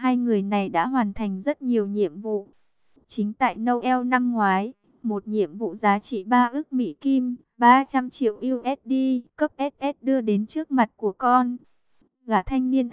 hai người này đã hoàn thành rất nhiều nhiệm vụ. Chính tại Noel năm ngoái, một nhiệm vụ giá trị 3 ức Mỹ Kim, 300 triệu USD, cấp SS đưa đến trước mặt của con. Gã thanh niên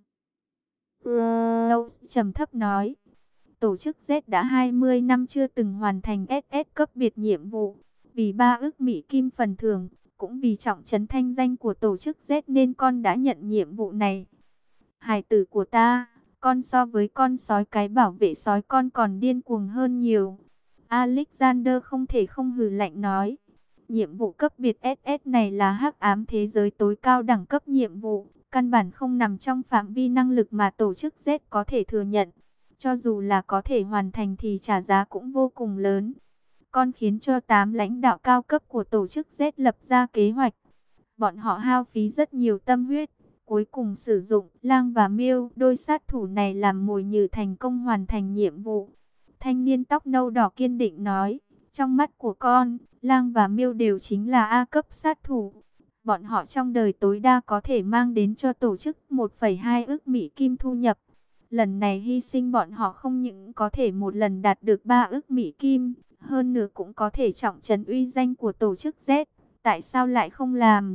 Rose trầm thấp nói, tổ chức Z đã 20 năm chưa từng hoàn thành SS cấp biệt nhiệm vụ. Vì 3 ức Mỹ Kim phần thưởng, cũng vì trọng trấn thanh danh của tổ chức Z nên con đã nhận nhiệm vụ này. Hài tử của ta, con so với con sói cái bảo vệ sói con còn điên cuồng hơn nhiều. Alexander không thể không hừ lạnh nói. Nhiệm vụ cấp biệt SS này là hắc ám thế giới tối cao đẳng cấp nhiệm vụ, căn bản không nằm trong phạm vi năng lực mà tổ chức Z có thể thừa nhận. Cho dù là có thể hoàn thành thì trả giá cũng vô cùng lớn. Con khiến cho 8 lãnh đạo cao cấp của tổ chức Z lập ra kế hoạch. Bọn họ hao phí rất nhiều tâm huyết, cuối cùng sử dụng Lang và Miêu, đôi sát thủ này làm mồi nhử thành công hoàn thành nhiệm vụ. Thanh niên tóc nâu đỏ kiên định nói, trong mắt của con, Lang và Miêu đều chính là A cấp sát thủ. Bọn họ trong đời tối đa có thể mang đến cho tổ chức 1,2 ức Mỹ Kim thu nhập. Lần này hy sinh bọn họ không những có thể một lần đạt được 3 ức Mỹ Kim, hơn nữa cũng có thể trọng trấn uy danh của tổ chức Z. Tại sao lại không làm?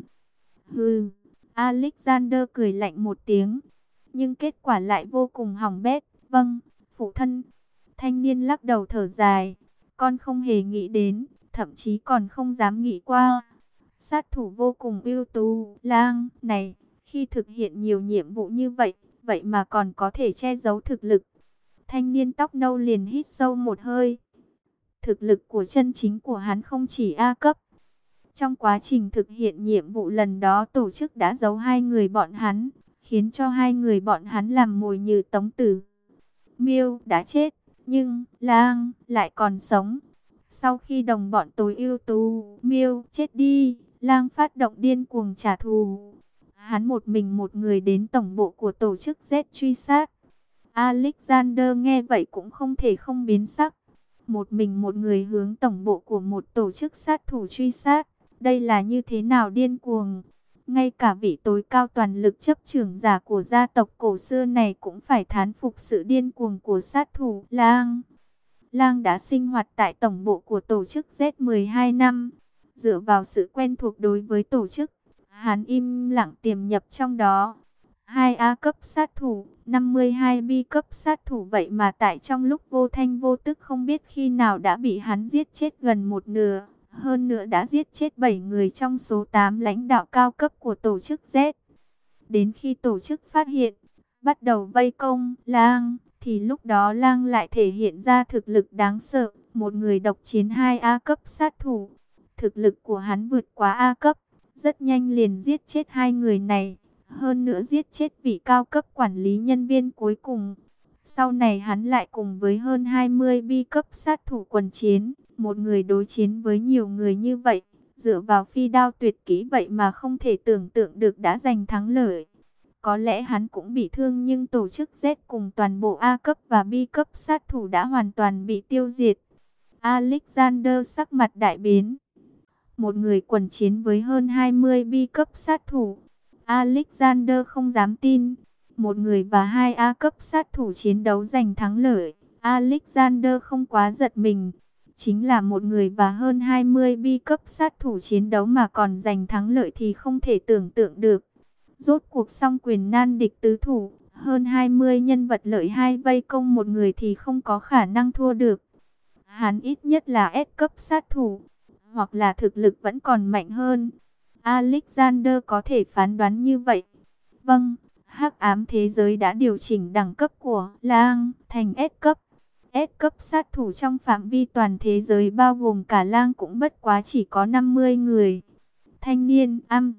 Hừ, Alexander cười lạnh một tiếng. Nhưng kết quả lại vô cùng hỏng bét. Vâng, phụ thân. Thanh niên lắc đầu thở dài. Con không hề nghĩ đến, thậm chí còn không dám nghĩ qua. Sát thủ vô cùng ưu tú, Lang này, khi thực hiện nhiều nhiệm vụ như vậy, vậy mà còn có thể che giấu thực lực. Thanh niên tóc nâu liền hít sâu một hơi. Thực lực của chân chính của hắn không chỉ A cấp. Trong quá trình thực hiện nhiệm vụ lần đó tổ chức đã giấu hai người bọn hắn, khiến cho hai người bọn hắn làm mồi nhử tống tử. Miêu đã chết, nhưng Lang lại còn sống. Sau khi đồng bọn tối ưu tú Miêu chết đi, Lang phát động điên cuồng trả thù. Hắn một mình một người đến tổng bộ của tổ chức Z truy sát. Alexander nghe vậy cũng không thể không biến sắc. Một mình một người hướng tổng bộ của một tổ chức sát thủ truy sát. Đây là như thế nào điên cuồng. Ngay cả vị tối cao toàn lực chấp trưởng giả của gia tộc cổ xưa này cũng phải thán phục sự điên cuồng của sát thủ Lang. Lang đã sinh hoạt tại tổng bộ của tổ chức Z 12 năm. Dựa vào sự quen thuộc đối với tổ chức, hắn im lặng tiềm nhập trong đó. 2A cấp sát thủ, 52 B cấp sát thủ, vậy mà tại trong lúc vô thanh vô tức không biết khi nào đã bị hắn giết chết gần một nửa. Hơn nữa đã giết chết 7 người trong số 8 lãnh đạo cao cấp của tổ chức Z. Đến khi tổ chức phát hiện, bắt đầu vây công Lang, thì lúc đó Lang lại thể hiện ra thực lực đáng sợ. Một người độc chiến 2A cấp sát thủ. Thực lực của hắn vượt quá A cấp, rất nhanh liền giết chết hai người này. Hơn nữa giết chết vị cao cấp quản lý nhân viên cuối cùng. Sau này hắn lại cùng với hơn 20 bi cấp sát thủ quần chiến. Một người đối chiến với nhiều người như vậy, dựa vào phi đao tuyệt kỹ vậy mà không thể tưởng tượng được đã giành thắng lợi. Có lẽ hắn cũng bị thương nhưng tổ chức Z cùng toàn bộ A cấp và B cấp sát thủ đã hoàn toàn bị tiêu diệt. Alexander sắc mặt đại biến. Một người quần chiến với hơn 20 bi cấp sát thủ. Alexander không dám tin. Một người và 2 A cấp sát thủ chiến đấu giành thắng lợi. Alexander không quá giật mình. Chính là một người và hơn 20 bi cấp sát thủ chiến đấu mà còn giành thắng lợi thì không thể tưởng tượng được. Rốt cuộc song quyền nan địch tứ thủ. Hơn 20 nhân vật lợi hai vây công một người thì không có khả năng thua được. Hắn ít nhất là S cấp sát thủ, hoặc là thực lực vẫn còn mạnh hơn. Alexander có thể phán đoán như vậy. Vâng, hắc ám thế giới đã điều chỉnh đẳng cấp của Lang thành S cấp. S cấp sát thủ trong phạm vi toàn thế giới bao gồm cả Lang cũng bất quá chỉ có 50 người. Thanh niên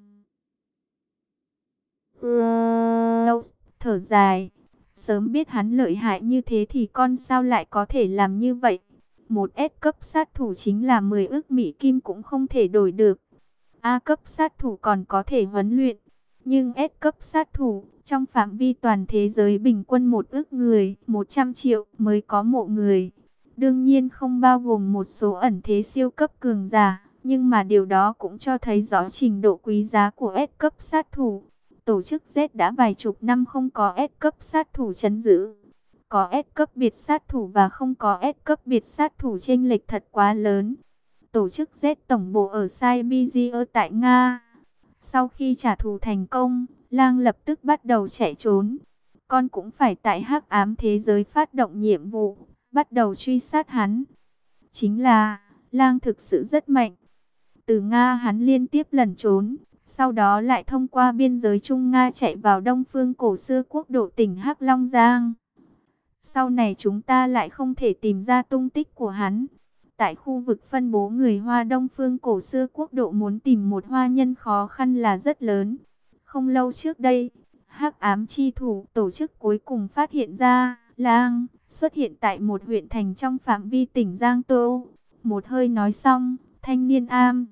Rose thở dài. Sớm biết hắn lợi hại như thế thì con sao lại có thể làm như vậy. Một S cấp sát thủ chính là 10 ức Mỹ Kim cũng không thể đổi được. A cấp sát thủ còn có thể huấn luyện. Nhưng S cấp sát thủ, trong phạm vi toàn thế giới bình quân 1 ức người, 100 triệu mới có mộ người. Đương nhiên không bao gồm một số ẩn thế siêu cấp cường giả. Nhưng mà điều đó cũng cho thấy rõ trình độ quý giá của S cấp sát thủ. Tổ chức Z đã vài chục năm không có S cấp sát thủ trấn giữ. Có S cấp biệt sát thủ và không có S cấp biệt sát thủ chênh lệch thật quá lớn. Tổ chức Z tổng bộ ở Siberia tại Nga. Sau khi trả thù thành công, Lang lập tức bắt đầu chạy trốn. Con cũng phải tại hắc ám thế giới phát động nhiệm vụ, bắt đầu truy sát hắn. Chính là, Lang thực sự rất mạnh. Từ Nga hắn liên tiếp lẩn trốn, sau đó lại thông qua biên giới Trung Nga chạy vào Đông Phương cổ xưa quốc độ tỉnh Hắc Long Giang. Sau này chúng ta lại không thể tìm ra tung tích của hắn. Tại khu vực phân bố người Hoa Đông Phương cổ xưa quốc độ muốn tìm một hoa nhân khó khăn là rất lớn. Không lâu trước đây, Hắc Ám Chi Thủ tổ chức cuối cùng phát hiện ra Lang xuất hiện tại một huyện thành trong phạm vi tỉnh Giang Tô. Một hơi nói xong, thanh niên am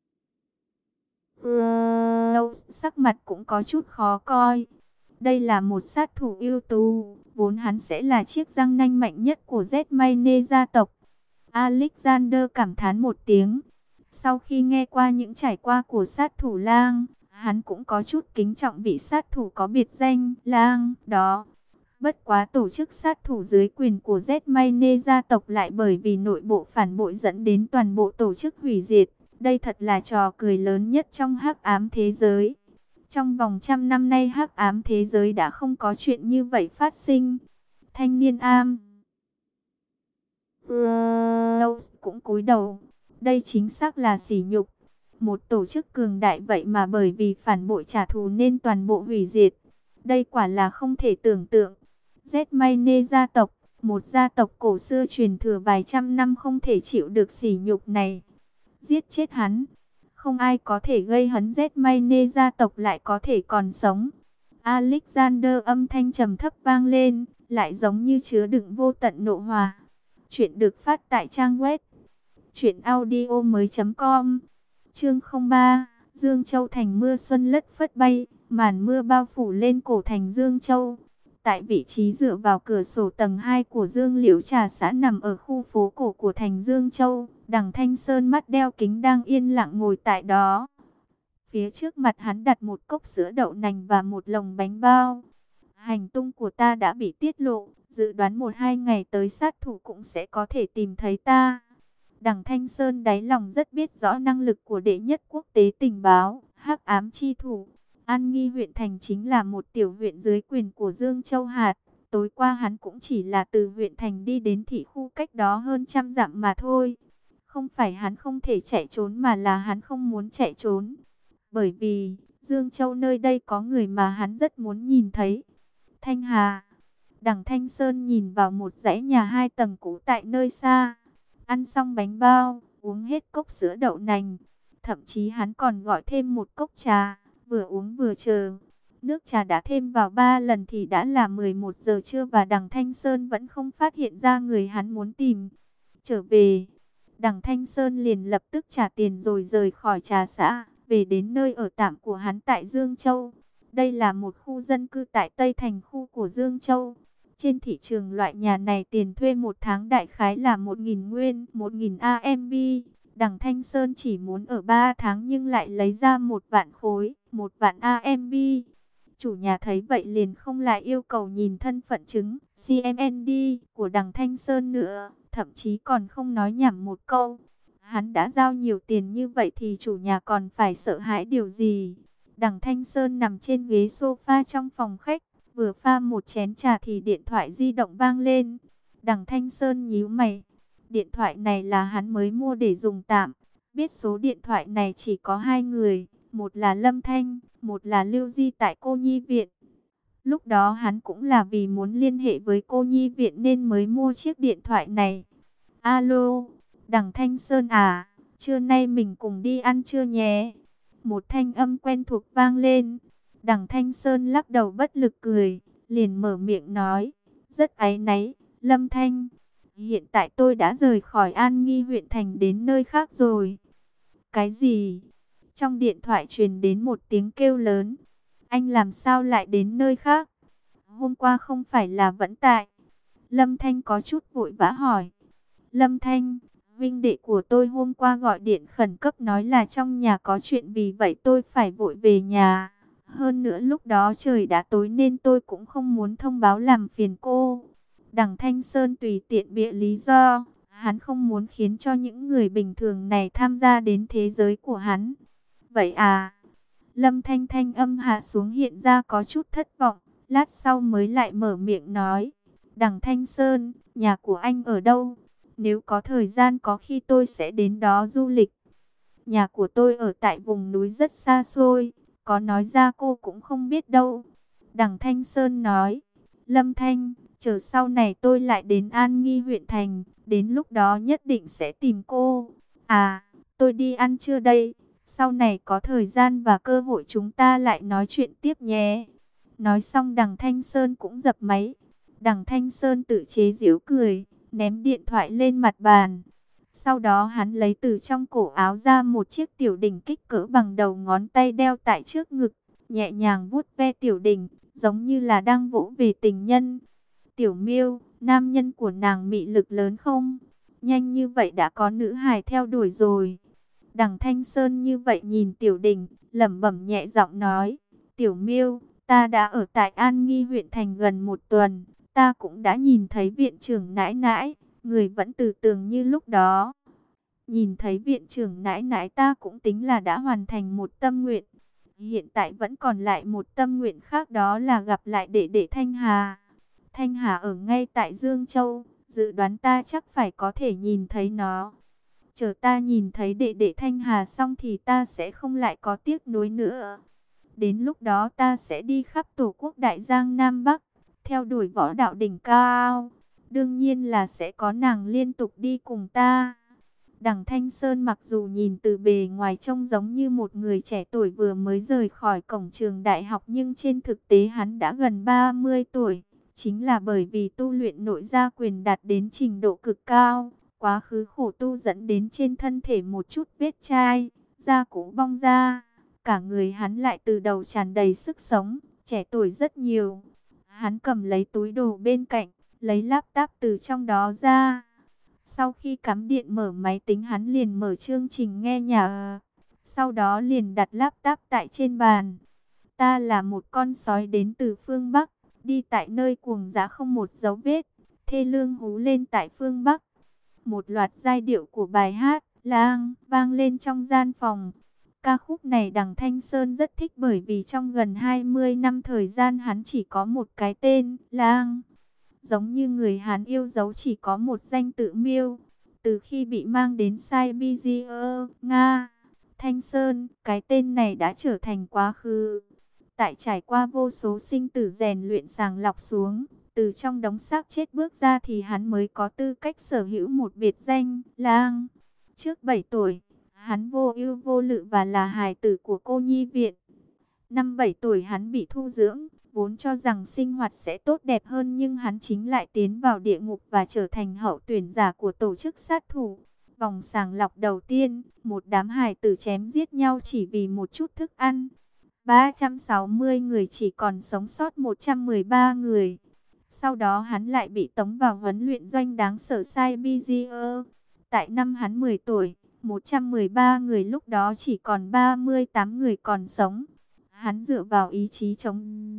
sắc mặt cũng có chút khó coi. Đây là một sát thủ ưu tú, vốn hắn sẽ là chiếc răng nanh mạnh nhất của Z-Mane gia tộc. Alexander cảm thán một tiếng. Sau khi nghe qua những trải qua của sát thủ Lang, hắn cũng có chút kính trọng vị sát thủ có biệt danh Lang đó. Bất quá tổ chức sát thủ dưới quyền của Z-Mane gia tộc lại bởi vì nội bộ phản bội dẫn đến toàn bộ tổ chức hủy diệt. Đây thật là trò cười lớn nhất trong hắc ám thế giới. Trong vòng 100 năm nay hắc ám thế giới đã không có chuyện như vậy phát sinh. Thanh niên am cũng cúi đầu. Đây chính xác là sỉ nhục. Một tổ chức cường đại vậy mà bởi vì phản bội trả thù nên toàn bộ hủy diệt. Đây quả là không thể tưởng tượng. Z-Mane gia tộc, một gia tộc cổ xưa truyền thừa vài trăm năm không thể chịu được sỉ nhục này. Giết chết hắn. Không ai có thể gây hấn Z-Mane gia tộc lại có thể còn sống. Alexander âm thanh trầm thấp vang lên, lại giống như chứa đựng vô tận nộ hòa. Chuyện được phát tại trang web truyệnaudiomoi.com. Chương 03, Dương Châu thành mưa xuân lất phất bay, màn mưa bao phủ lên cổ thành Dương Châu. Tại vị trí dựa vào cửa sổ tầng 2 của Dương Liễu Trà xã nằm ở khu phố cổ của thành Dương Châu, Đằng Thanh Sơn mắt đeo kính đang yên lặng ngồi tại đó. Phía trước mặt hắn đặt một cốc sữa đậu nành và một lồng bánh bao. Hành tung của ta đã bị tiết lộ, dự đoán 1-2 ngày tới sát thủ cũng sẽ có thể tìm thấy ta. Đằng Thanh Sơn đáy lòng rất biết rõ năng lực của đệ nhất quốc tế tình báo, Hắc Ám Chi Thủ. An Nghi huyện thành chính là một tiểu huyện dưới quyền của Dương Châu Hạt. Tối qua hắn cũng chỉ là từ huyện thành đi đến thị khu cách đó hơn 100 dặm mà thôi. Không phải hắn không thể chạy trốn mà là hắn không muốn chạy trốn. Bởi vì Dương Châu nơi đây có người mà hắn rất muốn nhìn thấy. Thanh Hà. Đằng Thanh Sơn nhìn vào một dãy nhà 2 tầng cũ tại nơi xa. Ăn xong bánh bao, uống hết cốc sữa đậu nành. Thậm chí hắn còn gọi thêm một cốc trà, vừa uống vừa chờ. Nước trà đã thêm vào 3 lần thì đã là 11 giờ trưa và Đằng Thanh Sơn vẫn không phát hiện ra người hắn muốn tìm. Trở về, Đằng Thanh Sơn liền lập tức trả tiền rồi rời khỏi trà xã, về đến nơi ở tạm của hắn tại Dương Châu. Đây là một khu dân cư tại Tây Thành khu của Dương Châu. Trên thị trường loại nhà này tiền thuê một tháng đại khái là 1.000 nguyên, 1.000 AMB. Đằng Thanh Sơn chỉ muốn ở 3 tháng nhưng lại lấy ra 1 vạn khối, 1 vạn AMB. Chủ nhà thấy vậy liền không lại yêu cầu nhìn thân phận chứng CMND của Đằng Thanh Sơn nữa, thậm chí còn không nói nhảm một câu. Hắn đã giao nhiều tiền như vậy thì chủ nhà còn phải sợ hãi điều gì? Đằng Thanh Sơn nằm trên ghế sofa trong phòng khách, vừa pha một chén trà thì điện thoại di động vang lên. Đằng Thanh Sơn nhíu mày. Điện thoại này là hắn mới mua để dùng tạm. Biết số điện thoại này chỉ có 2 người, một là Lâm Thanh, một là Lưu Di tại cô nhi viện. Lúc đó hắn cũng là vì muốn liên hệ với cô nhi viện nên mới mua chiếc điện thoại này. Alo, Đằng Thanh Sơn à, trưa nay mình cùng đi ăn trưa nhé. Một thanh âm quen thuộc vang lên. Đằng Thanh Sơn lắc đầu bất lực cười, liền mở miệng nói, rất áy náy, Lâm Thanh. Hiện tại tôi đã rời khỏi An Nghi huyện thành đến nơi khác rồi. Cái gì? Trong điện thoại truyền đến một tiếng kêu lớn. Anh làm sao lại đến nơi khác? Hôm qua không phải là vẫn tại? Lâm Thanh có chút vội vã hỏi. Lâm Thanh, huynh đệ của tôi hôm qua gọi điện khẩn cấp nói là trong nhà có chuyện, vì vậy tôi phải vội về nhà. Hơn nữa lúc đó trời đã tối nên tôi cũng không muốn thông báo làm phiền cô. Đằng Thanh Sơn tùy tiện bịa lý do, hắn không muốn khiến cho những người bình thường này tham gia đến thế giới của hắn. Vậy à? Lâm Thanh thanh âm hạ xuống hiện ra có chút thất vọng, lát sau mới lại mở miệng nói. Đằng Thanh Sơn, nhà của anh ở đâu? Nếu có thời gian có khi tôi sẽ đến đó du lịch. Nhà của tôi ở tại vùng núi rất xa xôi, có nói ra cô cũng không biết đâu. Đằng Thanh Sơn nói. Lâm Thanh, chờ sau này tôi lại đến An Nghi huyện thành, đến lúc đó nhất định sẽ tìm cô. À, tôi đi ăn trưa đây, sau này có thời gian và cơ hội chúng ta lại nói chuyện tiếp nhé. Nói xong đằng Thanh Sơn cũng dập máy. Đằng Thanh Sơn tự chế giễu cười, ném điện thoại lên mặt bàn. Sau đó hắn lấy từ trong cổ áo ra một chiếc tiểu đỉnh kích cỡ bằng đầu ngón tay đeo tại trước ngực, nhẹ nhàng vuốt ve tiểu đỉnh, giống như là đang vỗ về tình nhân. Tiểu Miêu, nam nhân của nàng mị lực lớn không? Nhanh như vậy đã có nữ hài theo đuổi rồi. Đằng Thanh Sơn như vậy nhìn Tiểu Đình, lẩm bẩm nhẹ giọng nói. Tiểu Miêu, ta đã ở tại An Nghi huyện thành gần một tuần. Ta cũng đã nhìn thấy viện trưởng nãi nãi, người vẫn từ tường như lúc đó. Nhìn thấy viện trưởng nãi nãi ta cũng tính là đã hoàn thành một tâm nguyện. Hiện tại vẫn còn lại một tâm nguyện khác, đó là gặp lại đệ đệ Thanh Hà. Thanh Hà ở ngay tại Dương Châu, dự đoán ta chắc phải có thể nhìn thấy nó. Chờ ta nhìn thấy đệ đệ Thanh Hà xong thì ta sẽ không lại có tiếc nuối nữa. Đến lúc đó ta sẽ đi khắp tổ quốc Đại Giang Nam Bắc, theo đuổi võ đạo đỉnh cao. Đương nhiên là sẽ có nàng liên tục đi cùng ta. Đằng Thanh Sơn mặc dù nhìn từ bề ngoài trông giống như một người trẻ tuổi vừa mới rời khỏi cổng trường đại học, nhưng trên thực tế hắn đã gần 30 tuổi. Chính là bởi vì tu luyện nội gia quyền đạt đến trình độ cực cao, quá khứ khổ tu dẫn đến trên thân thể một chút vết chai, da cũ bong ra. Cả người hắn lại từ đầu tràn đầy sức sống, trẻ tuổi rất nhiều. Hắn cầm lấy túi đồ bên cạnh, lấy laptop từ trong đó ra. Sau khi cắm điện mở máy tính, hắn liền mở chương trình nghe nhạc. Sau đó liền đặt laptop tại trên bàn. Ta là một con sói đến từ phương Bắc, đi tại nơi cuồng dã không một dấu vết, thê lương hú lên tại phương Bắc. Một loạt giai điệu của bài hát Lang vang lên trong gian phòng. Ca khúc này đằng Thanh Sơn rất thích, bởi vì trong gần 20 năm thời gian hắn chỉ có một cái tên Lang. Giống như người Hán yêu dấu chỉ có một danh tự Miêu. Từ khi bị mang đến Siberia, Nga, Thanh Sơn, cái tên này đã trở thành quá khứ. Tại trải qua vô số sinh tử rèn luyện sàng lọc xuống, từ trong đống xác chết bước ra thì hắn mới có tư cách sở hữu một biệt danh Lang. Trước 7 tuổi, hắn vô ưu vô lự và là hài tử của cô nhi viện. Năm 7 tuổi hắn bị thu dưỡng, vốn cho rằng sinh hoạt sẽ tốt đẹp hơn, nhưng hắn chính lại tiến vào địa ngục và trở thành hậu tuyển giả của tổ chức sát thủ. Vòng sàng lọc đầu tiên, một đám hài tử chém giết nhau chỉ vì một chút thức ăn. 360 người chỉ còn sống sót 113 người. Sau đó hắn lại bị tống vào huấn luyện doanh đáng sợ Siberia. Tại năm hắn 10 tuổi, 113 người lúc đó chỉ còn 38 người còn sống. Hắn dựa vào ý chí chống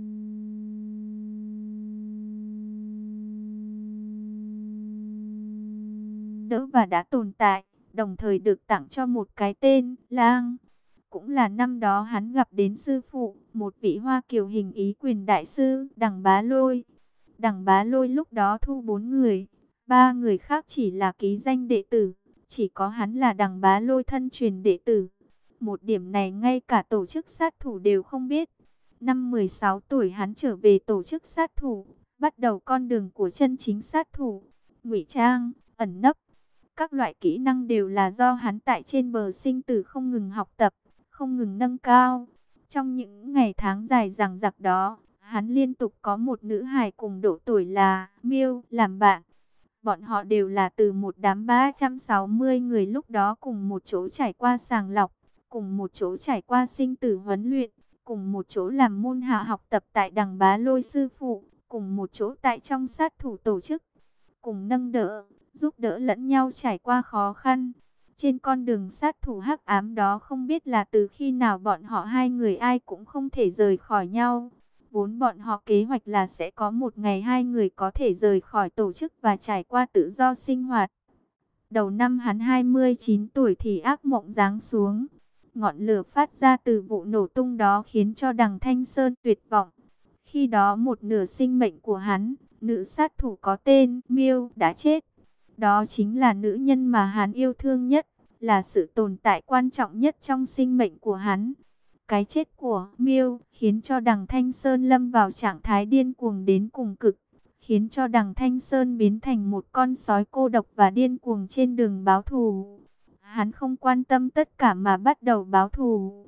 đỡ và đã tồn tại, đồng thời được tặng cho một cái tên Lang. Cũng là năm đó hắn gặp đến sư phụ, một vị Hoa Kiều hình ý quyền đại sư, Đằng Bá Lôi. Đằng Bá Lôi lúc đó thu 4 người, 3 người khác chỉ là ký danh đệ tử, chỉ có hắn là Đằng Bá Lôi thân truyền đệ tử. Một điểm này ngay cả tổ chức sát thủ đều không biết. Năm 16 tuổi hắn trở về tổ chức sát thủ, bắt đầu con đường của chân chính sát thủ. Ngụy trang, ẩn nấp, các loại kỹ năng đều là do hắn tại trên bờ sinh tử không ngừng học tập, không ngừng nâng cao. Trong những ngày tháng dài dằng dặc đó, hắn liên tục có một nữ hài cùng độ tuổi là Miêu làm bạn. Bọn họ đều là từ một đám 360 người lúc đó cùng một chỗ trải qua sàng lọc, cùng một chỗ trải qua sinh tử huấn luyện, cùng một chỗ làm môn hạ học tập tại Đằng Bá Lôi sư phụ, cùng một chỗ tại trong sát thủ tổ chức, cùng nâng đỡ, giúp đỡ lẫn nhau trải qua khó khăn. Trên con đường sát thủ hắc ám đó, không biết là từ khi nào bọn họ hai người ai cũng không thể rời khỏi nhau. Vốn bọn họ kế hoạch là sẽ có một ngày hai người có thể rời khỏi tổ chức và trải qua tự do sinh hoạt. Đầu năm hắn 29 tuổi thì ác mộng giáng xuống. Ngọn lửa phát ra từ vụ nổ tung đó khiến cho Đằng Thanh Sơn tuyệt vọng. Khi đó một nửa sinh mệnh của hắn, nữ sát thủ có tên Miêu đã chết. Đó chính là nữ nhân mà hắn yêu thương nhất, là sự tồn tại quan trọng nhất trong sinh mệnh của hắn. Cái chết của Miêu khiến cho Đằng Thanh Sơn lâm vào trạng thái điên cuồng đến cùng cực, khiến cho Đằng Thanh Sơn biến thành một con sói cô độc và điên cuồng trên đường báo thù. Hắn không quan tâm tất cả mà bắt đầu báo thù,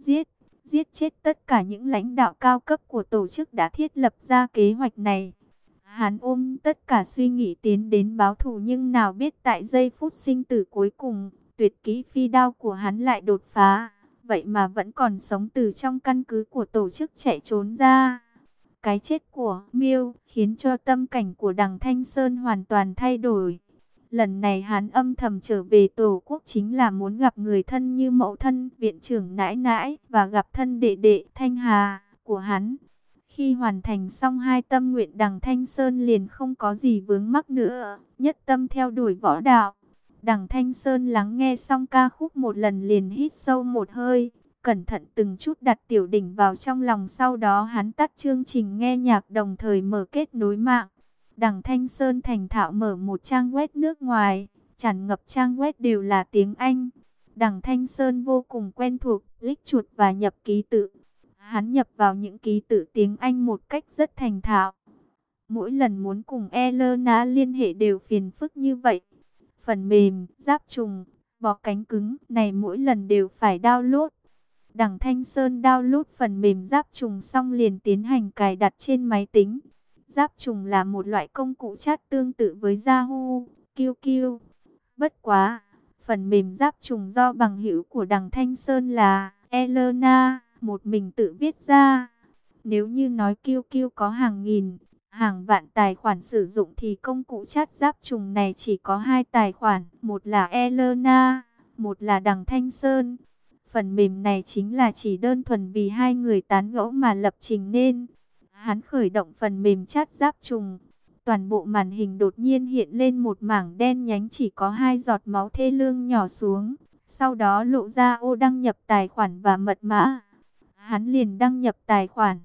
giết chết tất cả những lãnh đạo cao cấp của tổ chức đã thiết lập ra kế hoạch này. Hắn ôm tất cả suy nghĩ tiến đến báo thù, nhưng nào biết tại giây phút sinh tử cuối cùng, tuyệt kỹ phi đao của hắn lại đột phá. Vậy mà vẫn còn sống từ trong căn cứ của tổ chức chạy trốn ra. Cái chết của Miêu khiến cho tâm cảnh của Đằng Thanh Sơn hoàn toàn thay đổi. Lần này hắn âm thầm trở về tổ quốc chính là muốn gặp người thân như mẫu thân, viện trưởng nãi nãi và gặp thân đệ đệ Thanh Hà của hắn. Khi hoàn thành xong hai tâm nguyện, Đằng Thanh Sơn liền không có gì vướng mắc nữa, nhất tâm theo đuổi võ đạo. Đằng Thanh Sơn lắng nghe xong ca khúc một lần liền hít sâu một hơi, cẩn thận từng chút đặt tiểu đỉnh vào trong lòng. Sau đó hắn tắt chương trình nghe nhạc đồng thời mở kết nối mạng. Đằng Thanh Sơn thành thạo mở một trang web nước ngoài, tràn ngập trang web đều là tiếng Anh. Đằng Thanh Sơn vô cùng quen thuộc, click chuột và nhập ký tự. Hắn nhập vào những ký tự tiếng Anh một cách rất thành thạo. Mỗi lần muốn cùng Elena liên hệ đều phiền phức như vậy. Phần mềm, giáp trùng, bó cánh cứng này mỗi lần đều phải download. Đằng Thanh Sơn download phần mềm giáp trùng xong liền tiến hành cài đặt trên máy tính. Giáp trùng là một loại công cụ chat tương tự với Yahoo, QQ. Bất quá, phần mềm giáp trùng do bằng hữu của Đằng Thanh Sơn là Elena một mình tự viết ra. Nếu như nói QQ có hàng nghìn, hàng vạn tài khoản sử dụng thì công cụ chat giáp trùng này chỉ có hai tài khoản, một là Elena, một là Đằng Thanh Sơn. Phần mềm này chính là chỉ đơn thuần vì hai người tán gẫu mà lập trình nên. Hắn khởi động phần mềm chat giáp trùng, toàn bộ màn hình đột nhiên hiện lên một mảng đen nhánh, chỉ có hai giọt máu thê lương nhỏ xuống, sau đó lộ ra ô đăng nhập tài khoản và mật mã. Hắn liền đăng nhập tài khoản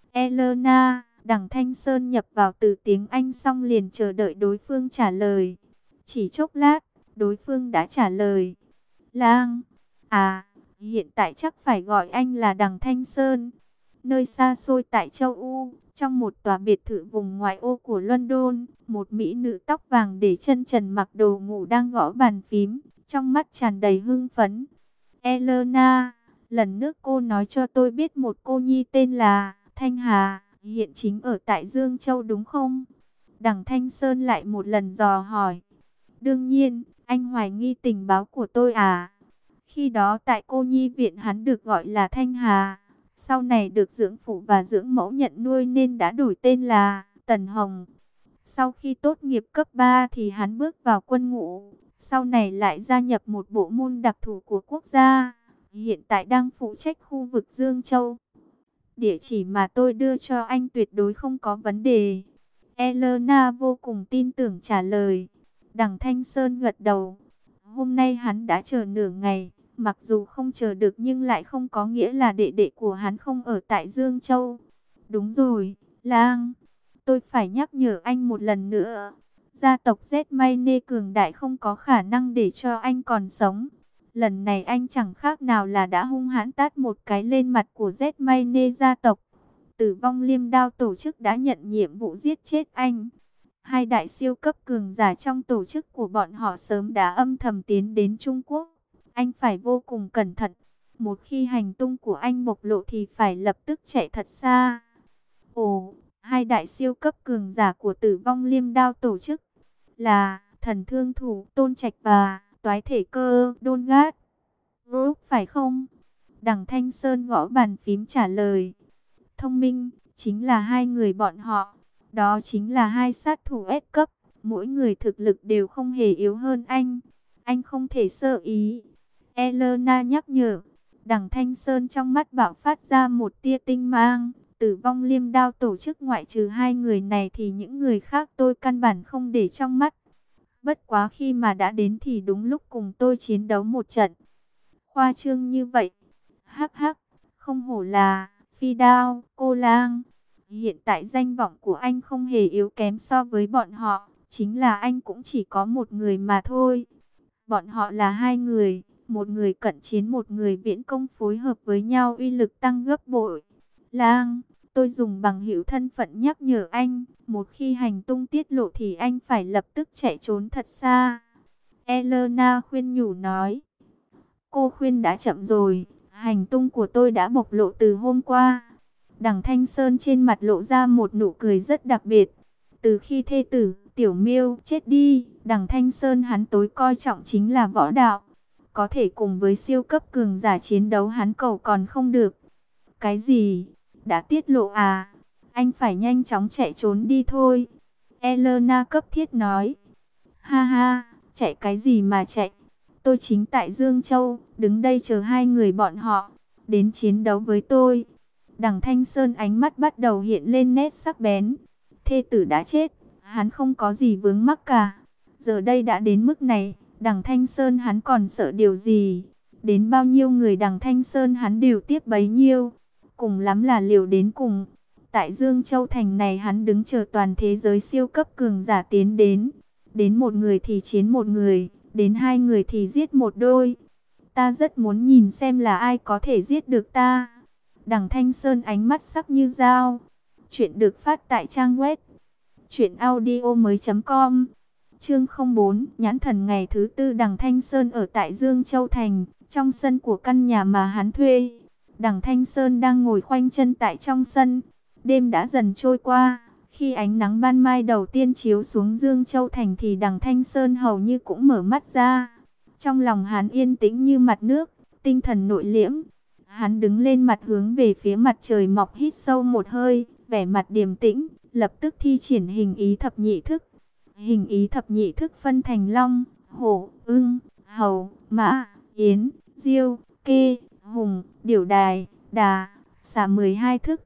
Elena. Đằng Thanh Sơn nhập vào từ tiếng Anh xong liền chờ đợi đối phương trả lời. Chỉ chốc lát, đối phương đã trả lời. Lang, à, hiện tại chắc phải gọi anh là Đằng Thanh Sơn. Nơi xa xôi tại châu Âu, trong một tòa biệt thự vùng ngoại ô của London, một mỹ nữ tóc vàng để chân trần mặc đồ ngủ đang gõ bàn phím, trong mắt tràn đầy hưng phấn. Elena, lần trước cô nói cho tôi biết một cô nhi tên là Thanh Hà, hiện chính ở tại Dương Châu đúng không? Đằng Thanh Sơn lại một lần dò hỏi. Đương nhiên, anh hoài nghi tình báo của tôi à? Khi đó tại cô nhi viện hắn được gọi là Thanh Hà, sau này được dưỡng phụ và dưỡng mẫu nhận nuôi nên đã đổi tên là Tần Hồng. Sau khi tốt nghiệp cấp 3 thì hắn bước vào quân ngũ, sau này lại gia nhập một bộ môn đặc thù của quốc gia, hiện tại đang phụ trách khu vực Dương Châu. Địa chỉ mà tôi đưa cho anh tuyệt đối không có vấn đề. Elena vô cùng tin tưởng trả lời. Đằng Thanh Sơn gật đầu. Hôm nay hắn đã chờ nửa ngày, mặc dù không chờ được nhưng lại không có nghĩa là đệ đệ của hắn không ở tại Dương Châu. Đúng rồi, Lang, tôi phải nhắc nhở anh một lần nữa. Gia tộc Z Mayne cường đại không có khả năng để cho anh còn sống. Lần này anh chẳng khác nào là đã hung hãn tát một cái lên mặt của Z Mayne gia tộc. Tử Vong Liêm Đao tổ chức đã nhận nhiệm vụ giết chết anh. Hai đại siêu cấp cường giả trong tổ chức của bọn họ sớm đã âm thầm tiến đến Trung Quốc. Anh phải vô cùng cẩn thận. Một khi hành tung của anh bộc lộ thì phải lập tức chạy thật xa. Ồ, hai đại siêu cấp cường giả của Tử Vong Liêm Đao tổ chức là Thần Thương Thủ Tôn Trạch và Toái Thể Cơ Đôn Gát Group phải không? Đằng Thanh Sơn gõ bàn phím trả lời. Thông minh, chính là hai người bọn họ. Đó chính là hai sát thủ S cấp, mỗi người thực lực đều không hề yếu hơn anh. Anh không thể sơ ý. Elena nhắc nhở. Đằng Thanh Sơn trong mắt bạo phát ra một tia tinh mang, Tử Vong Liêm Đao tổ chức ngoại trừ hai người này thì những người khác tôi căn bản không để trong mắt. Bất quá khi mà đã đến thì đúng lúc cùng tôi chiến đấu một trận. Khoa trương như vậy. Hắc hắc, không hổ là Phi Đao, cô lang. Hiện tại danh vọng của anh không hề yếu kém so với bọn họ. Chính là anh cũng chỉ có một người mà thôi. Bọn họ là hai người. Một người cận chiến, một người viễn công, phối hợp với nhau uy lực tăng gấp bội. Lang, tôi dùng bằng hữu thân phận nhắc nhở anh. Một khi hành tung tiết lộ thì anh phải lập tức chạy trốn thật xa. Elena khuyên nhủ nói. Cô khuyên đã chậm rồi. Hành tung của tôi đã bộc lộ từ hôm qua. Đằng Thanh Sơn trên mặt lộ ra một nụ cười rất đặc biệt. Từ khi thê tử Tiểu Miêu chết đi, Đằng Thanh Sơn hắn tối coi trọng chính là võ đạo. Có thể cùng với siêu cấp cường giả chiến đấu hắn cầu còn không được. Cái gì? Đã tiết lộ à? Anh phải nhanh chóng chạy trốn đi thôi. Elena cấp thiết nói. Ha ha, chạy cái gì mà chạy? Tôi chính tại Dương Châu, đứng đây chờ hai người bọn họ đến chiến đấu với tôi. Đằng Thanh Sơn ánh mắt bắt đầu hiện lên nét sắc bén. Thê tử đã chết, hắn không có gì vướng mắc cả. Giờ đây đã đến mức này, Đằng Thanh Sơn hắn còn sợ điều gì? Đến bao nhiêu người Đằng Thanh Sơn hắn đều tiếp bấy nhiêu. Cùng lắm là liều đến cùng. Tại Dương Châu thành này hắn đứng chờ toàn thế giới siêu cấp cường giả tiến đến. Đến một người thì chiến một người, đến hai người thì giết một đôi. Ta rất muốn nhìn xem là ai có thể giết được ta. Đằng Thanh Sơn ánh mắt sắc như dao. Chuyện được phát tại trang web truyệnaudiomoi.com. Chương 04, nhãn thần ngày thứ tư. Đằng Thanh Sơn ở tại Dương Châu thành, trong sân của căn nhà mà hắn thuê. Đằng Thanh Sơn đang ngồi khoanh chân tại trong sân. Đêm đã dần trôi qua. Khi ánh nắng ban mai đầu tiên chiếu xuống Dương Châu thành thì Đằng Thanh Sơn hầu như cũng mở mắt ra. Trong lòng hắn yên tĩnh như mặt nước, tinh thần nội liễm. Hắn đứng lên mặt hướng về phía mặt trời mọc, hít sâu một hơi, vẻ mặt điềm tĩnh, lập tức thi triển hình ý thập nhị thức. Hình ý thập nhị thức phân thành long, hổ, ưng, hầu, mã, yến, diêu, kê, hùng, điểu, đài, đà, xà 12 thức.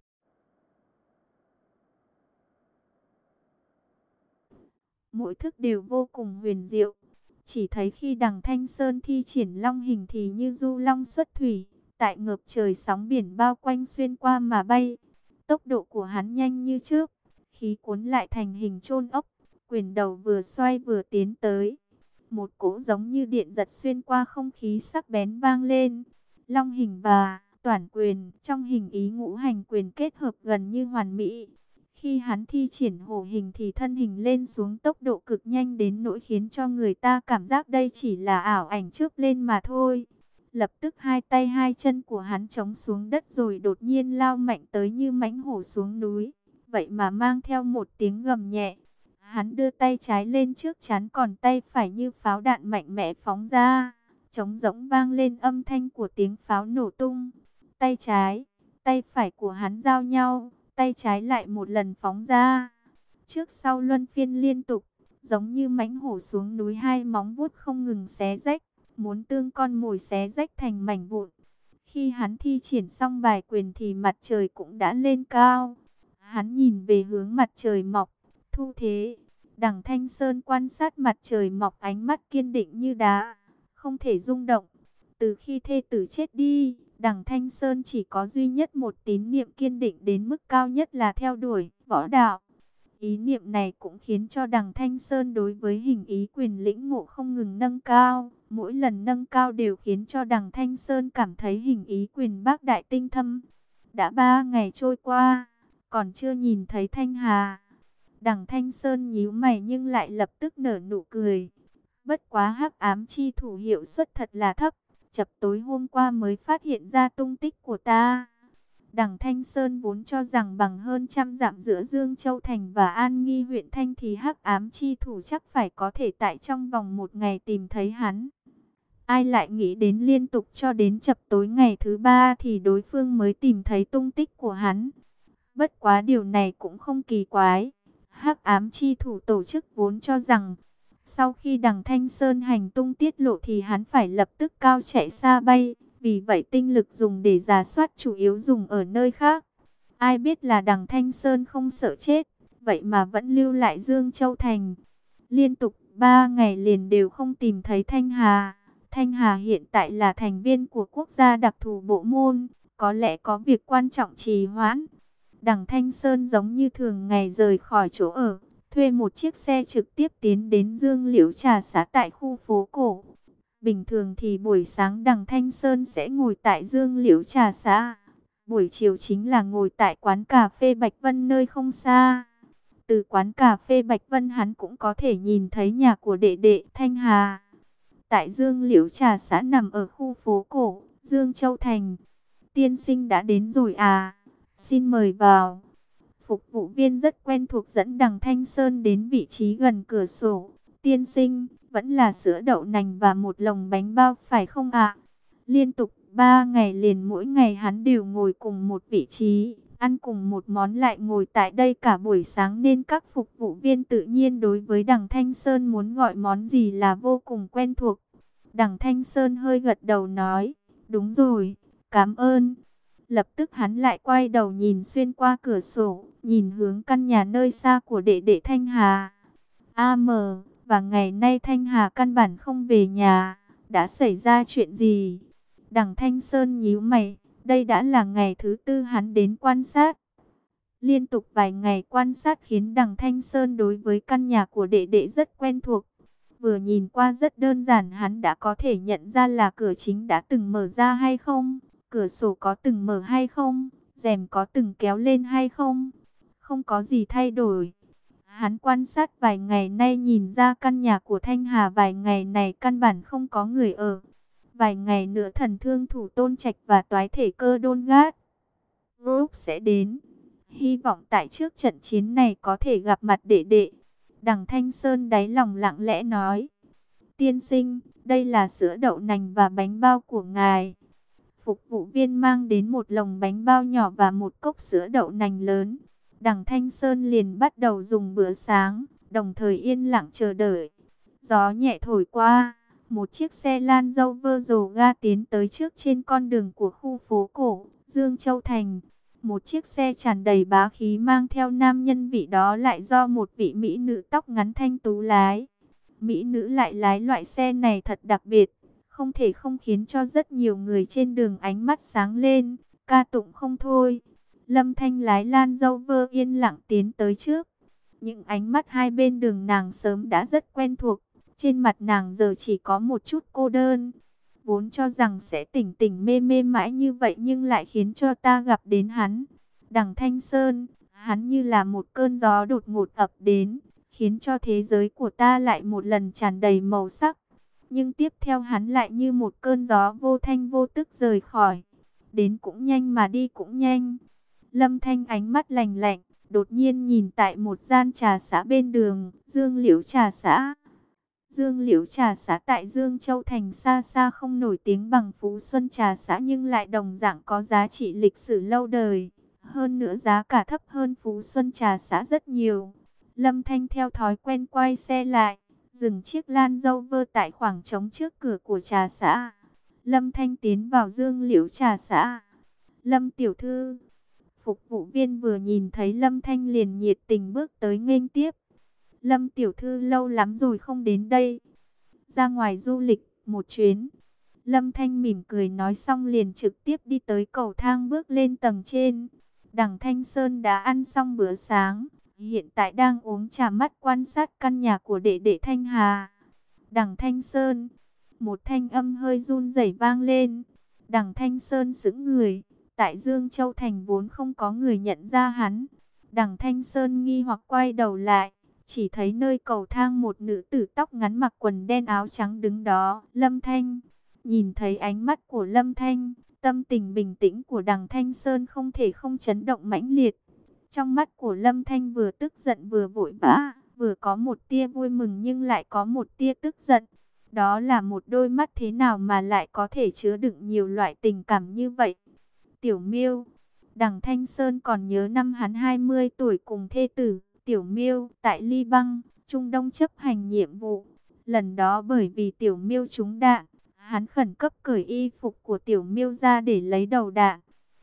Mỗi thức đều vô cùng huyền diệu. Chỉ thấy khi Đằng Thanh Sơn thi triển long hình thì như du long xuất thủy, tại ngập trời sóng biển bao quanh xuyên qua mà bay. Tốc độ của hắn nhanh như trước, khí cuốn lại thành hình chôn ốc, quyền đầu vừa xoay vừa tiến tới. Một cỗ giống như điện giật xuyên qua không khí sắc bén vang lên. Long hình và Toản quyền trong hình ý ngũ hành quyền kết hợp gần như hoàn mỹ. Khi hắn thi triển hổ hình thì thân hình lên xuống tốc độ cực nhanh đến nỗi khiến cho người ta cảm giác đây chỉ là ảo ảnh chớp lên mà thôi. Lập tức hai tay hai chân của hắn chống xuống đất rồi đột nhiên lao mạnh tới như mãnh hổ xuống núi. Vậy mà mang theo một tiếng gầm nhẹ. Hắn đưa tay trái lên trước trán, còn tay phải như pháo đạn mạnh mẽ phóng ra. Trống rỗng vang lên âm thanh của tiếng pháo nổ tung. Tay trái, tay phải của hắn giao nhau. Tay trái lại một lần phóng ra. Trước sau luân phiên liên tục, giống như mãnh hổ xuống núi, hai móng vuốt không ngừng xé rách, muốn tương con mồi xé rách thành mảnh vụn. Khi hắn thi triển xong bài quyền thì mặt trời cũng đã lên cao. Hắn nhìn về hướng mặt trời mọc, thu thế. Đằng Thanh Sơn quan sát mặt trời mọc, ánh mắt kiên định như đá, không thể rung động. Từ khi thê tử chết đi, Đằng Thanh Sơn chỉ có duy nhất một tín niệm kiên định đến mức cao nhất là theo đuổi võ đạo. Ý niệm này cũng khiến cho Đằng Thanh Sơn đối với hình ý quyền lĩnh ngộ không ngừng nâng cao. Mỗi lần nâng cao đều khiến cho Đằng Thanh Sơn cảm thấy hình ý quyền bác đại tinh thâm. Đã 3 ngày trôi qua, còn chưa nhìn thấy Thanh Hà. Đằng Thanh Sơn nhíu mày nhưng lại lập tức nở nụ cười. Bất quá hắc ám chi thủ hiệu suất thật là thấp. Chập tối hôm qua mới phát hiện ra tung tích của ta. Đằng Thanh Sơn vốn cho rằng bằng hơn 100 dặm giữa Dương Châu Thành và An Nghi huyện Thanh thì hắc ám chi thủ chắc phải có thể tại trong vòng một ngày tìm thấy hắn. Ai lại nghĩ đến liên tục cho đến chập tối ngày thứ 3 thì đối phương mới tìm thấy tung tích của hắn. Bất quá điều này cũng không kỳ quái. Hắc ám chi thủ tổ chức vốn cho rằng sau khi Đằng Thanh Sơn hành tung tiết lộ thì hắn phải lập tức cao chạy xa bay. Vì vậy tinh lực dùng để rà soát chủ yếu dùng ở nơi khác. Ai biết là đằng Thanh Sơn không sợ chết, vậy mà vẫn lưu lại Dương Châu Thành. Liên tục 3 ngày liền đều không tìm thấy Thanh Hà. Thanh Hà hiện tại là thành viên của quốc gia đặc thù bộ môn, có lẽ có việc quan trọng trì hoãn. Đằng Thanh Sơn giống như thường ngày rời khỏi chỗ ở, thuê một chiếc xe trực tiếp tiến đến Dương Liễu Trà Xá tại khu phố cổ. Bình thường thì buổi sáng đằng Thanh Sơn sẽ ngồi tại Dương Liễu Trà Xá, buổi chiều chính là ngồi tại quán cà phê Bạch Vân nơi không xa. Từ quán cà phê Bạch Vân hắn cũng có thể nhìn thấy nhà của đệ đệ Thanh Hà. Tại Dương Liễu Trà Xã nằm ở khu phố cổ, Dương Châu Thành. Tiên sinh đã đến rồi à? Xin mời vào. Phục vụ viên rất quen thuộc dẫn đằng Thanh Sơn đến vị trí gần cửa sổ. Tiên sinh, vẫn là sữa đậu nành và một lồng bánh bao phải không ạ? Liên tục 3 ngày liền mỗi ngày hắn đều ngồi cùng một vị trí, ăn cùng một món lại ngồi tại đây cả buổi sáng nên các phục vụ viên tự nhiên đối với đằng Thanh Sơn muốn gọi món gì là vô cùng quen thuộc. Đằng Thanh Sơn hơi gật đầu nói, đúng rồi, cảm ơn. Lập tức hắn lại quay đầu nhìn xuyên qua cửa sổ, nhìn hướng căn nhà nơi xa của đệ đệ Thanh Hà. Và ngày nay Thanh Hà căn bản không về nhà, đã xảy ra chuyện gì? Đằng Thanh Sơn nhíu mày, đây đã là ngày thứ 4 hắn đến quan sát. Liên tục vài ngày quan sát khiến đằng Thanh Sơn đối với căn nhà của đệ đệ rất quen thuộc. Vừa nhìn qua rất đơn giản, hắn đã có thể nhận ra là cửa chính đã từng mở ra hay không, cửa sổ có từng mở hay không, rèm có từng kéo lên hay không. Không có gì thay đổi. Hắn quan sát vài ngày nay nhìn ra căn nhà của Thanh Hà vài ngày này căn bản không có người ở. Vài ngày nữa Thần Thương Thủ Tôn Trạch và Toái Thể Cơ Đôn Gát Group sẽ đến. Hy vọng tại trước trận chiến này có thể gặp mặt đệ đệ. Đằng Thanh Sơn đáy lòng lặng lẽ nói. Tiên sinh, đây là sữa đậu nành và bánh bao của ngài. Phục vụ viên mang đến một lồng bánh bao nhỏ và một cốc sữa đậu nành lớn. Đằng Thanh Sơn liền bắt đầu dùng bữa sáng, đồng thời yên lặng chờ đợi. Gió nhẹ thổi qua, một chiếc xe Land Rover rồ ga tiến tới trước trên con đường của khu phố cổ, Dương Châu Thành. Một chiếc xe tràn đầy bá khí mang theo nam nhân vị đó lại do một vị mỹ nữ tóc ngắn thanh tú lái. Mỹ nữ lại lái loại xe này thật đặc biệt, không thể không khiến cho rất nhiều người trên đường ánh mắt sáng lên, ca tụng không thôi. Lâm Thanh lái Land Rover yên lặng tiến tới trước. Những ánh mắt hai bên đường nàng sớm đã rất quen thuộc. Trên mặt nàng giờ chỉ có một chút cô đơn. Vốn cho rằng sẽ tỉnh tỉnh mê mê mãi như vậy nhưng lại khiến cho ta gặp đến hắn. Đằng Thanh Sơn, hắn như là một cơn gió đột ngột ập đến, khiến cho thế giới của ta lại một lần tràn đầy màu sắc. Nhưng tiếp theo hắn lại như một cơn gió vô thanh vô tức rời khỏi. Đến cũng nhanh mà đi cũng nhanh. Lâm Thanh ánh mắt lạnh lạnh, đột nhiên nhìn tại một gian trà xã bên đường, Dương Liễu Trà Xã. Dương Liễu Trà Xã tại Dương Châu Thành xa xa không nổi tiếng bằng Phú Xuân Trà Xã nhưng lại đồng dạng có giá trị lịch sử lâu đời. Hơn nữa giá cả thấp hơn Phú Xuân Trà Xã rất nhiều. Lâm Thanh theo thói quen quay xe lại, dừng chiếc Land Rover tại khoảng trống trước cửa của trà xã. Lâm Thanh tiến vào Dương Liễu Trà Xã. Lâm tiểu thư. Phục vụ viên vừa nhìn thấy Lâm Thanh liền nhiệt tình bước tới nghênh tiếp. Lâm tiểu thư lâu lắm rồi không đến đây. Ra ngoài du lịch một chuyến. Lâm Thanh mỉm cười nói xong liền trực tiếp đi tới cầu thang bước lên tầng trên. Đằng Thanh Sơn đã ăn xong bữa sáng, hiện tại đang uống trà mắt quan sát căn nhà của đệ đệ Thanh Hà. Đằng Thanh Sơn, một thanh âm hơi run rẩy vang lên. Đằng Thanh Sơn sững người. Tại Dương Châu Thành vốn không có người nhận ra hắn. Đằng Thanh Sơn nghi hoặc quay đầu lại, chỉ thấy nơi cầu thang một nữ tử tóc ngắn mặc quần đen áo trắng đứng đó. Lâm Thanh. Nhìn thấy ánh mắt của Lâm Thanh, tâm tình bình tĩnh của đằng Thanh Sơn không thể không chấn động mãnh liệt. Trong mắt của Lâm Thanh vừa tức giận vừa vội vã, vừa có một tia vui mừng nhưng lại có một tia tức giận. Đó là một đôi mắt thế nào mà lại có thể chứa đựng nhiều loại tình cảm như vậy. Tiểu Miêu. Đằng Thanh Sơn còn nhớ năm hắn 20 tuổi cùng thê tử Tiểu Miêu tại Liban, Trung Đông chấp hành nhiệm vụ. Lần đó bởi vì Tiểu Miêu trúng đạn, hắn khẩn cấp cởi y phục của Tiểu Miêu ra để lấy đầu đạn.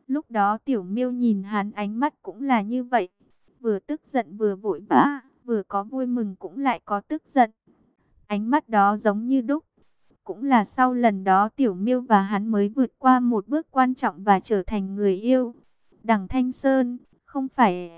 Lúc đó Tiểu Miêu nhìn hắn ánh mắt cũng là như vậy, vừa tức giận vừa vội vã, vừa có vui mừng cũng lại có tức giận. Ánh mắt đó giống như đúc. Cũng là sau lần đó Tiểu Miêu và hắn mới vượt qua một bước quan trọng và trở thành người yêu. Đằng Thanh Sơn, không phải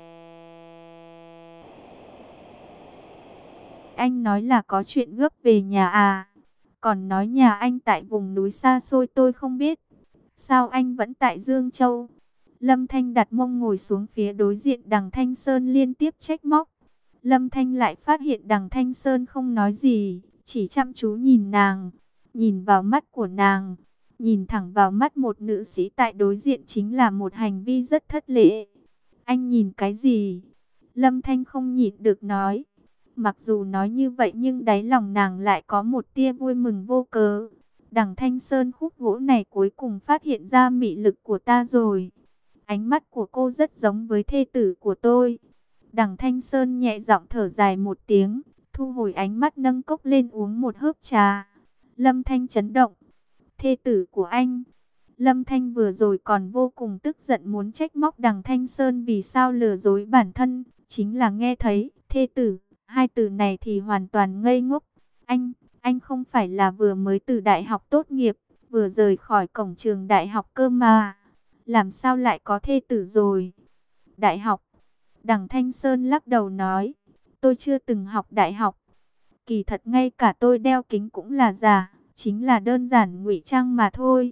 anh nói là có chuyện gấp về nhà à? Còn nói nhà anh tại vùng núi xa xôi tôi không biết. Sao anh vẫn tại Dương Châu? Lâm Thanh đặt mông ngồi xuống phía đối diện Đằng Thanh Sơn liên tiếp trách móc. Lâm Thanh lại phát hiện Đằng Thanh Sơn không nói gì, chỉ chăm chú nhìn nàng, nhìn vào mắt của nàng. Nhìn thẳng vào mắt một nữ sĩ tại đối diện chính là một hành vi rất thất lễ. Anh nhìn cái gì? Lâm Thanh không nhịn được nói. Mặc dù nói như vậy nhưng đáy lòng nàng lại có một tia vui mừng vô cớ. Đằng Thanh Sơn, khúc gỗ này cuối cùng phát hiện ra mị lực của ta rồi. Ánh mắt của cô rất giống với thê tử của tôi. Đằng Thanh Sơn nhẹ giọng thở dài một tiếng, thu hồi ánh mắt nâng cốc lên uống một hớp trà. Lâm Thanh chấn động. Thê tử của anh. Lâm Thanh vừa rồi còn vô cùng tức giận muốn trách móc Đằng Thanh Sơn vì sao lừa dối bản thân. Chính là nghe thấy thê tử, hai từ này thì hoàn toàn ngây ngốc. Anh không phải là vừa mới từ đại học tốt nghiệp, vừa rời khỏi cổng trường đại học cơ mà. Làm sao lại có thê tử rồi? Đại học? Đằng Thanh Sơn lắc đầu nói, tôi chưa từng học đại học. Kỳ thật ngay cả tôi đeo kính cũng là giả, chính là đơn giản ngụy trang mà thôi.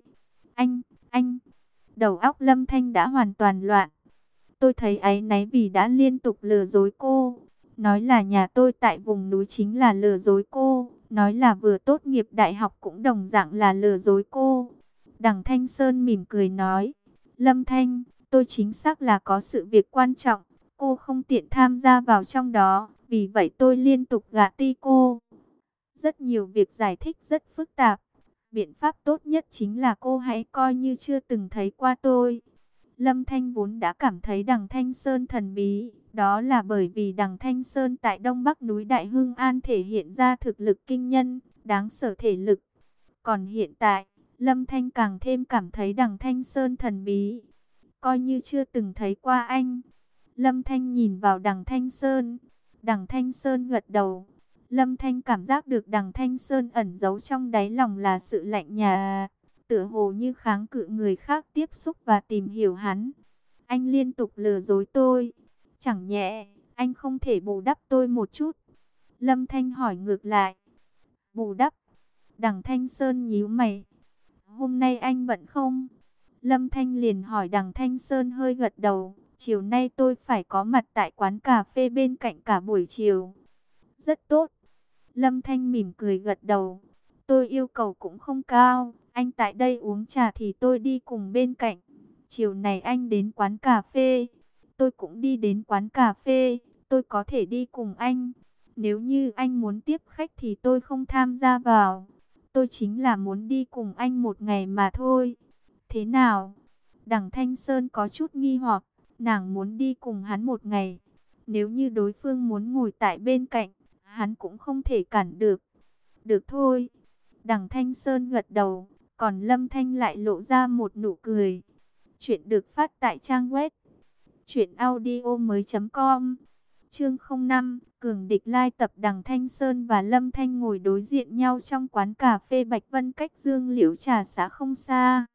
Anh, đầu óc Lâm Thanh đã hoàn toàn loạn. Tôi thấy áy náy vì đã liên tục lừa dối cô. Nói là nhà tôi tại vùng núi chính là lừa dối cô. Nói là vừa tốt nghiệp đại học cũng đồng dạng là lừa dối cô. Đằng Thanh Sơn mỉm cười nói, Lâm Thanh, tôi chính xác là có sự việc quan trọng. Cô không tiện tham gia vào trong đó, vì vậy tôi liên tục gạ ti cô. Rất nhiều việc giải thích rất phức tạp. Biện pháp tốt nhất chính là cô hãy coi như chưa từng thấy qua tôi. Lâm Thanh vốn đã cảm thấy Đằng Thanh Sơn thần bí. Đó là bởi vì Đằng Thanh Sơn tại Đông Bắc núi Đại Hưng An thể hiện ra thực lực kinh nhân, đáng sở thể lực. Còn hiện tại, Lâm Thanh càng thêm cảm thấy Đằng Thanh Sơn thần bí. Coi như chưa từng thấy qua anh. Lâm Thanh nhìn vào Đằng Thanh Sơn. Đằng Thanh Sơn gật đầu. Lâm Thanh cảm giác được Đằng Thanh Sơn ẩn giấu trong đáy lòng là sự lạnh nhạt, tựa hồ như kháng cự người khác tiếp xúc và tìm hiểu hắn. Anh liên tục lừa dối tôi. Chẳng nhẽ, anh không thể bù đắp tôi một chút? Lâm Thanh hỏi ngược lại. Bù đắp? Đằng Thanh Sơn nhíu mày. Hôm nay anh bận không? Lâm Thanh liền hỏi. Đằng Thanh Sơn hơi gật đầu. Chiều nay tôi phải có mặt tại quán cà phê bên cạnh cả buổi chiều. Rất tốt. Lâm Thanh mỉm cười gật đầu. Tôi yêu cầu cũng không cao. Anh tại đây uống trà thì tôi đi cùng bên cạnh. Chiều này anh đến quán cà phê, tôi cũng đi đến quán cà phê. Tôi có thể đi cùng anh. Nếu như anh muốn tiếp khách thì tôi không tham gia vào. Tôi chính là muốn đi cùng anh một ngày mà thôi. Thế nào? Đằng Thanh Sơn có chút nghi hoặc. Nàng muốn đi cùng hắn một ngày. Nếu như đối phương muốn ngồi tại bên cạnh, hắn cũng không thể cản được. Được thôi. Đằng Thanh Sơn gật đầu. Còn Lâm Thanh lại lộ ra một nụ cười. Chuyện được phát tại trang web truyệnaudiomoi.com. Chương 05, cường địch lai tập. Đằng Thanh Sơn và Lâm Thanh ngồi đối diện nhau trong quán cà phê Bạch Vân cách Dương Liễu Trà xã không xa.